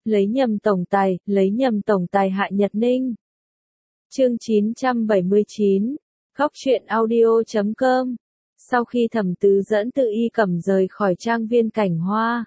lấy nhầm tổng tài Hạ Nhật Ninh. Chương 979, Góc truyện audio.com. Sau khi Thẩm Tứ dẫn Tự Y Cẩm rời khỏi trang viên Cảnh Hoa,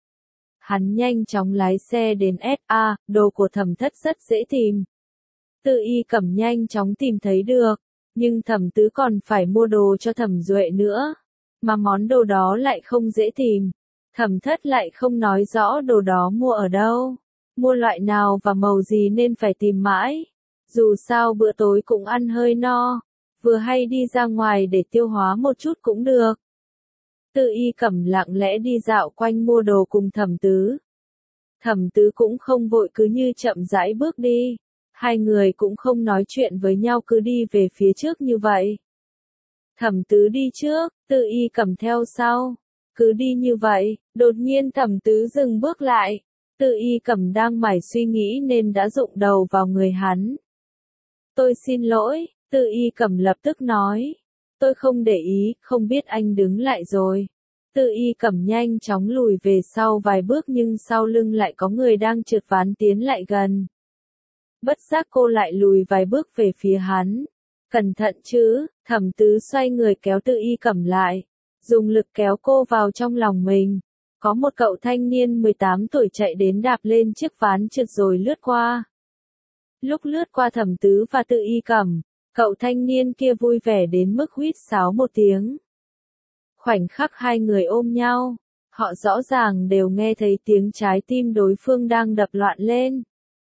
hắn nhanh chóng lái xe đến SA, đồ của Thẩm Thất rất dễ tìm. Tự Y Cẩm nhanh chóng tìm thấy được, nhưng Thẩm Tứ còn phải mua đồ cho Thẩm Duệ nữa, mà món đồ đó lại không dễ tìm. Thẩm Thất lại không nói rõ đồ đó mua ở đâu, mua loại nào và màu gì nên phải tìm mãi. Dù sao bữa tối cũng ăn hơi no, vừa hay đi ra ngoài để tiêu hóa một chút cũng được. Tự Y Cẩm lặng lẽ đi dạo quanh mua đồ cùng Thẩm Tứ. Thẩm Tứ cũng không vội, cứ như chậm rãi bước đi. Hai người cũng không nói chuyện với nhau, cứ đi về phía trước như vậy. Thẩm Tứ đi trước, Tự Y Cẩm theo sau. Cứ đi như vậy, đột nhiên Thẩm Tứ dừng bước lại. Tự Y Cẩm đang mải suy nghĩ nên đã rụng đầu vào người hắn. Tôi xin lỗi, Tự Y Cẩm lập tức nói. Tôi không để ý, không biết anh đứng lại rồi. Tự Y Cẩm nhanh chóng lùi về sau vài bước, nhưng sau lưng lại có người đang trượt ván tiến lại gần. Bất giác cô lại lùi vài bước về phía hắn. Cẩn thận chứ. Thẩm Tứ xoay người kéo Tự Y Cẩm lại, dùng lực kéo cô vào trong lòng mình. Có một cậu thanh niên 18 tuổi chạy đến đạp lên chiếc ván trượt rồi lướt qua. Lúc lướt qua Thẩm Tứ và Tự Y Cẩm, cậu thanh niên kia vui vẻ đến mức huýt sáo một tiếng. Khoảnh khắc hai người ôm nhau, họ rõ ràng đều nghe thấy tiếng trái tim đối phương đang đập loạn lên.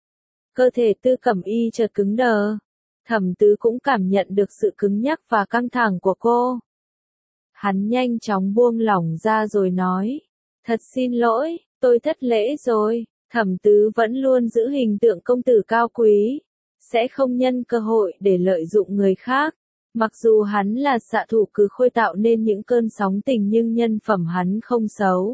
Cơ thể Tư Cẩm Y chợt cứng đờ. Thẩm Tứ cũng cảm nhận được sự cứng nhắc và căng thẳng của cô. Hắn nhanh chóng buông lỏng ra rồi nói. Thật xin lỗi, tôi thất lễ rồi. Thẩm Tứ vẫn luôn giữ hình tượng công tử cao quý, sẽ không nhân cơ hội để lợi dụng người khác. Mặc dù hắn là xạ thủ cứ khôi tạo nên những cơn sóng tình, nhưng nhân phẩm hắn không xấu.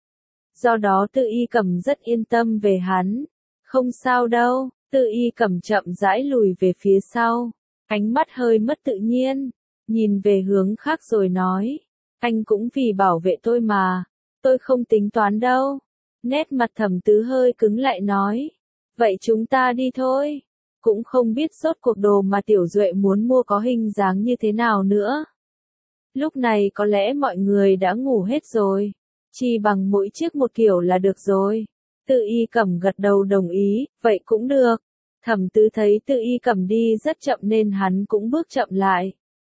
Do đó Tự Y Cẩm rất yên tâm về hắn. Không sao đâu. Tự Y Cẩm chậm rãi lùi về phía sau, ánh mắt hơi mất tự nhiên, nhìn về hướng khác rồi nói. Anh cũng vì bảo vệ tôi mà, tôi không tính toán đâu. Nét mặt Thẩm Tứ hơi cứng lại nói. Vậy chúng ta đi thôi. Cũng không biết rốt cuộc đồ mà Tiểu Duệ muốn mua có hình dáng như thế nào nữa. Lúc này có lẽ mọi người đã ngủ hết rồi, chỉ bằng mỗi chiếc một kiểu là được rồi. Tự Y Cẩm gật đầu đồng ý, vậy cũng được. Thẩm Tứ thấy Tự Y Cẩm đi rất chậm nên hắn cũng bước chậm lại.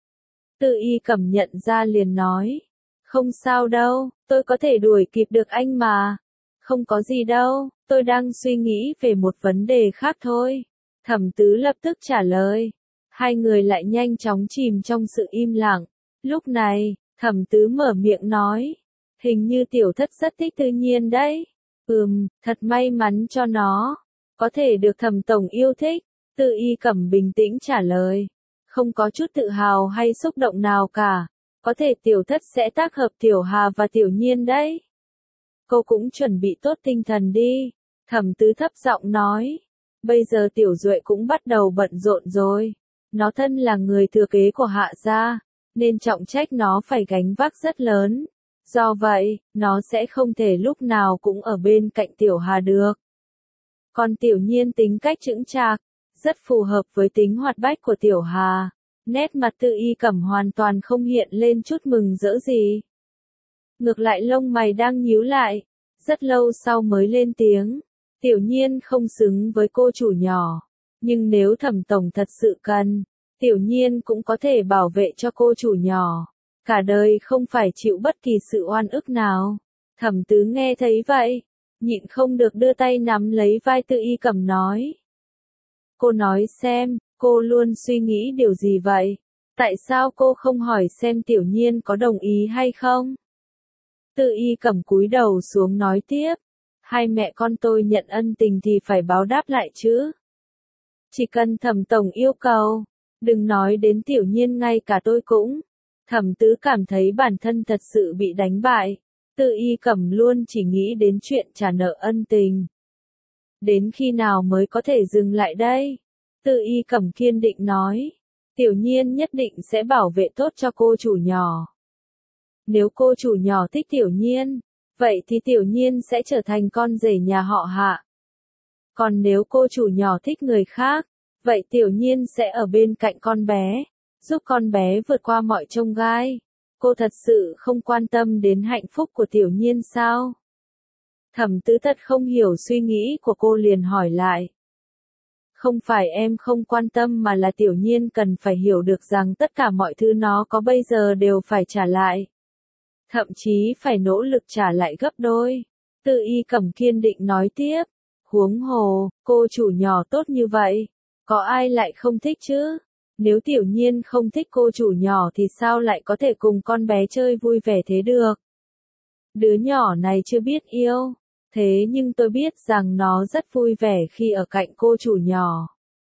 Tự Y Cẩm nhận ra liền nói. Không sao đâu, tôi có thể đuổi kịp được anh mà. Không có gì đâu, tôi đang suy nghĩ về một vấn đề khác thôi. Thẩm Tứ lập tức trả lời. Hai người lại nhanh chóng chìm trong sự im lặng. Lúc này, Thẩm Tứ mở miệng nói. Hình như Tiểu Thất rất thích Tự Nhiên đấy. Thật may mắn cho nó. Có thể được Thẩm tổng yêu thích. Tự Y Cẩm bình tĩnh trả lời. Không có chút tự hào hay xúc động nào cả. Có thể Tiểu Thất sẽ tác hợp Tiểu Hà và Tiểu Nhiên đấy. Cô cũng chuẩn bị tốt tinh thần đi. Thẩm Tứ thấp giọng nói. Bây giờ Tiểu Duệ cũng bắt đầu bận rộn rồi. Nó thân là người thừa kế của Hạ gia, nên trọng trách nó phải gánh vác rất lớn. Do vậy, nó sẽ không thể lúc nào cũng ở bên cạnh Tiểu Hà được. Còn Tiểu Nhiên tính cách chững chạc, rất phù hợp với tính hoạt bát của Tiểu Hà. Nét mặt Tự Y Cẩm hoàn toàn không hiện lên chút mừng rỡ gì. Ngược lại lông mày đang nhíu lại, rất lâu sau mới lên tiếng. Tiểu Nhiên không xứng với cô chủ nhỏ, nhưng nếu Thẩm tổng thật sự cần, Tiểu Nhiên cũng có thể bảo vệ cho cô chủ nhỏ. Cả đời không phải chịu bất kỳ sự oan ức nào. Thẩm Tứ nghe thấy vậy, nhịn không được đưa tay nắm lấy vai Tự Y Cẩm nói. Cô nói xem, cô luôn suy nghĩ điều gì vậy? Tại sao cô không hỏi xem Tiểu Nhiên có đồng ý hay không? Tự Y Cẩm cúi đầu xuống nói tiếp. Hai mẹ con tôi nhận ân tình thì phải báo đáp lại chứ. Chỉ cần Thẩm tổng yêu cầu, đừng nói đến Tiểu Nhiên, ngay cả tôi cũng. Thẩm Tứ cảm thấy bản thân thật sự bị đánh bại. Tự Y Cẩm luôn chỉ nghĩ đến chuyện trả nợ ân tình. Đến khi nào mới có thể dừng lại đây? Tự Y Cẩm kiên định nói. Tiểu Nhiên nhất định sẽ bảo vệ tốt cho cô chủ nhỏ. Nếu cô chủ nhỏ thích Tiểu Nhiên, vậy thì Tiểu Nhiên sẽ trở thành con rể nhà họ Hạ. Còn nếu cô chủ nhỏ thích người khác, vậy Tiểu Nhiên sẽ ở bên cạnh con bé, giúp con bé vượt qua mọi chông gai. Cô thật sự không quan tâm đến hạnh phúc của Tiểu Nhiên sao? Thẩm Tứ thật không hiểu suy nghĩ của cô liền hỏi lại. Không phải em không quan tâm mà là Tiểu Nhiên cần phải hiểu được rằng tất cả mọi thứ nó có bây giờ đều phải trả lại. Thậm chí phải nỗ lực trả lại gấp đôi. Tư Y Cẩm kiên định nói tiếp. Huống hồ, cô chủ nhỏ tốt như vậy, có ai lại không thích chứ? Nếu Tiểu Nhiên không thích cô chủ nhỏ thì sao lại có thể cùng con bé chơi vui vẻ thế được? Đứa nhỏ này chưa biết yêu, thế nhưng tôi biết rằng nó rất vui vẻ khi ở cạnh cô chủ nhỏ.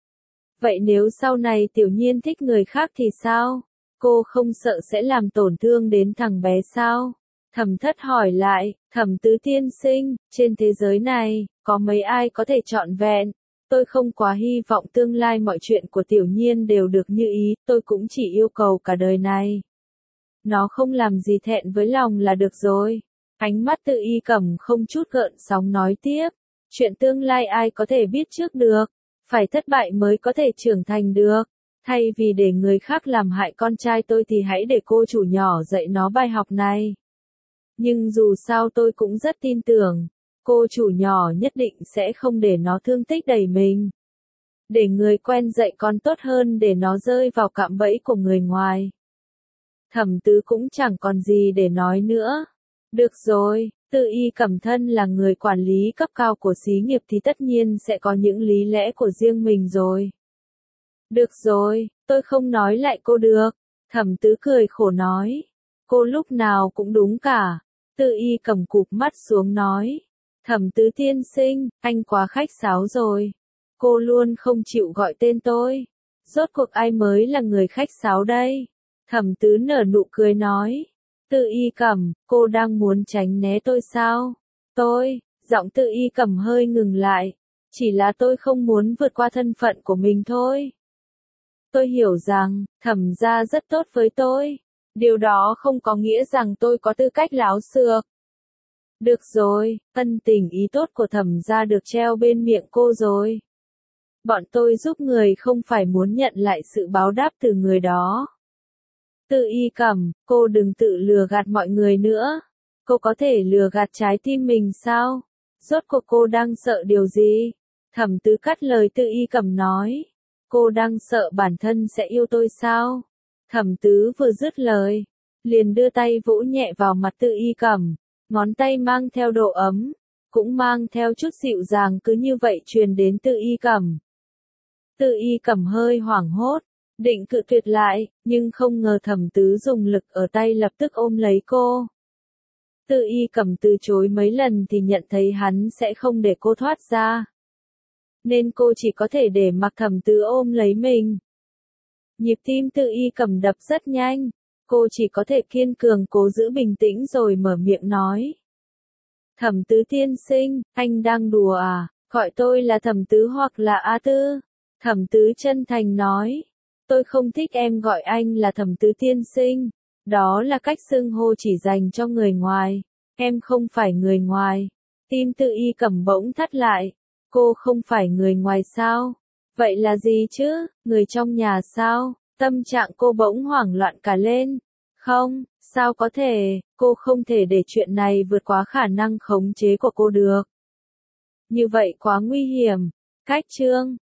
Vậy nếu sau này Tiểu Nhiên thích người khác thì sao? Cô không sợ sẽ làm tổn thương đến thằng bé sao? Thẩm Thất hỏi lại. Thẩm Tứ tiên sinh, trên thế giới này, có mấy ai có thể trọn vẹn? Tôi không quá hy vọng tương lai mọi chuyện của Tiểu Nhiên đều được như ý, tôi cũng chỉ yêu cầu cả đời này. Nó không làm gì thẹn với lòng là được rồi. Ánh mắt Tư Y Cẩm không chút gợn sóng nói tiếp. Chuyện tương lai ai có thể biết trước được, phải thất bại mới có thể trưởng thành được. Thay vì để người khác làm hại con trai tôi thì hãy để cô chủ nhỏ dạy nó bài học này. Nhưng dù sao tôi cũng rất tin tưởng, cô chủ nhỏ nhất định sẽ không để nó thương tích đầy mình. Để người quen dạy con tốt hơn để nó rơi vào cạm bẫy của người ngoài. Thẩm Tứ cũng chẳng còn gì để nói nữa. Được rồi, Tư Y Cẩm thân là người quản lý cấp cao của xí nghiệp thì tất nhiên sẽ có những lý lẽ của riêng mình rồi. Được rồi, tôi không nói lại cô được. Thẩm Tứ cười khổ nói. Cô lúc nào cũng đúng cả. Tư Y Cẩm cụp mắt xuống nói. Thẩm Tứ tiên sinh, anh quá khách sáo rồi. Cô luôn không chịu gọi tên tôi. Rốt cuộc ai mới là người khách sáo đây? Thẩm Tứ nở nụ cười nói. Tư Y Cẩm, cô đang muốn tránh né tôi sao? Giọng Tư Y Cẩm hơi ngừng lại. Chỉ là tôi không muốn vượt qua thân phận của mình thôi. Tôi hiểu rằng, Thẩm gia rất tốt với tôi. Điều đó không có nghĩa rằng tôi có tư cách láo xược. Được rồi, ân tình ý tốt của Thẩm gia được treo bên miệng cô rồi. Bọn tôi giúp người không phải muốn nhận lại sự báo đáp từ người đó. Tư Y Cẩm, cô đừng tự lừa gạt mọi người nữa. Cô có thể lừa gạt trái tim mình sao? Rốt cuộc cô đang sợ điều gì? Thẩm Tứ cắt lời Tư Y Cẩm nói. Cô đang sợ bản thân sẽ yêu tôi sao? Thẩm Tứ vừa dứt lời, liền đưa tay vỗ nhẹ vào mặt Tư Y Cẩm, ngón tay mang theo độ ấm, cũng mang theo chút dịu dàng cứ như vậy truyền đến Tư Y Cẩm. Tư Y Cẩm hơi hoảng hốt, định cự tuyệt lại, nhưng không ngờ Thẩm Tứ dùng lực ở tay lập tức ôm lấy cô. Tư Y Cẩm từ chối mấy lần thì nhận thấy hắn sẽ không để cô thoát ra. Nên cô chỉ có thể để mặc Thẩm Tứ ôm lấy mình. Nhịp tim Tư Y Cẩm đập rất nhanh, cô chỉ có thể kiên cường cố giữ bình tĩnh rồi mở miệng nói. Thẩm Tứ tiên sinh, anh đang đùa à, gọi tôi là Thẩm Tứ hoặc là A Tư. Thẩm Tứ chân thành nói, tôi không thích em gọi anh là Thẩm Tứ tiên sinh, đó là cách xưng hô chỉ dành cho người ngoài, em không phải người ngoài. Tim Tư Y Cẩm bỗng thắt lại, cô không phải người ngoài sao? Vậy là gì chứ, người trong nhà sao? Tâm trạng cô bỗng hoảng loạn cả lên. Không, sao có thể, cô không thể để chuyện này vượt quá khả năng khống chế của cô được. Như vậy quá nguy hiểm. Cách chương